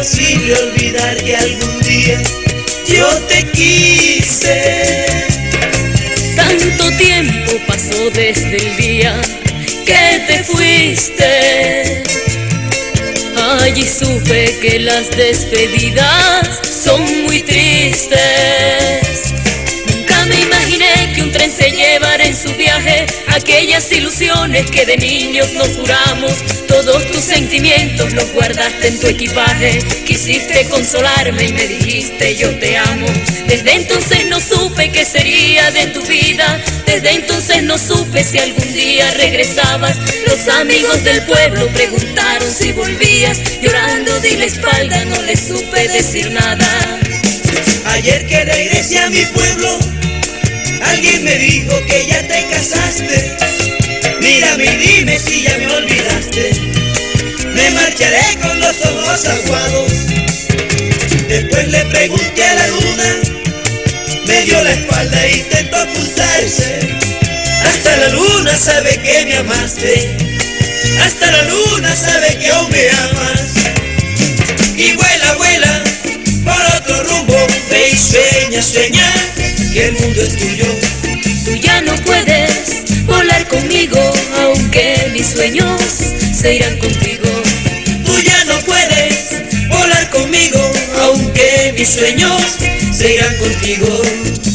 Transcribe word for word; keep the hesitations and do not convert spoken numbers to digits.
imposible olvidar que algún día yo te quise. Tanto tiempo pasó desde el día que te fuiste. Allí supe que las despedidas son muy tristes. Nunca me imaginé que un tren se llevara en su viaje aquellas ilusiones que de niños nos juramos. Todos tus sentimientos los guardaste en tu equipaje. Quisiste consolarme y me dijiste yo te amo. Desde entonces no supe qué sería de tu vida. Desde entonces no supe si algún día regresabas. Los amigos del pueblo preguntaron si volvías. Llorando di la espalda, no les supe decir nada. Ayer que regresé a mi pueblo, alguien me dijo que ya te casaste. Mírame y dime si ya me olvidaste. Me marcharé con los ojos aguados. Después le pregunté a la luna, me dio la espalda e intentó ocultarse. Hasta la luna sabe que me amaste. Hasta la luna sabe que aún me amas. Y vuela, vuela por otro rumbo. Ve y sueña, sueña que el mundo es tuyo. Tú ya no puedes volar conmigo, aunque mis sueños se irán contigo. Tú ya no puedes volar conmigo, aunque mis sueños se irán contigo.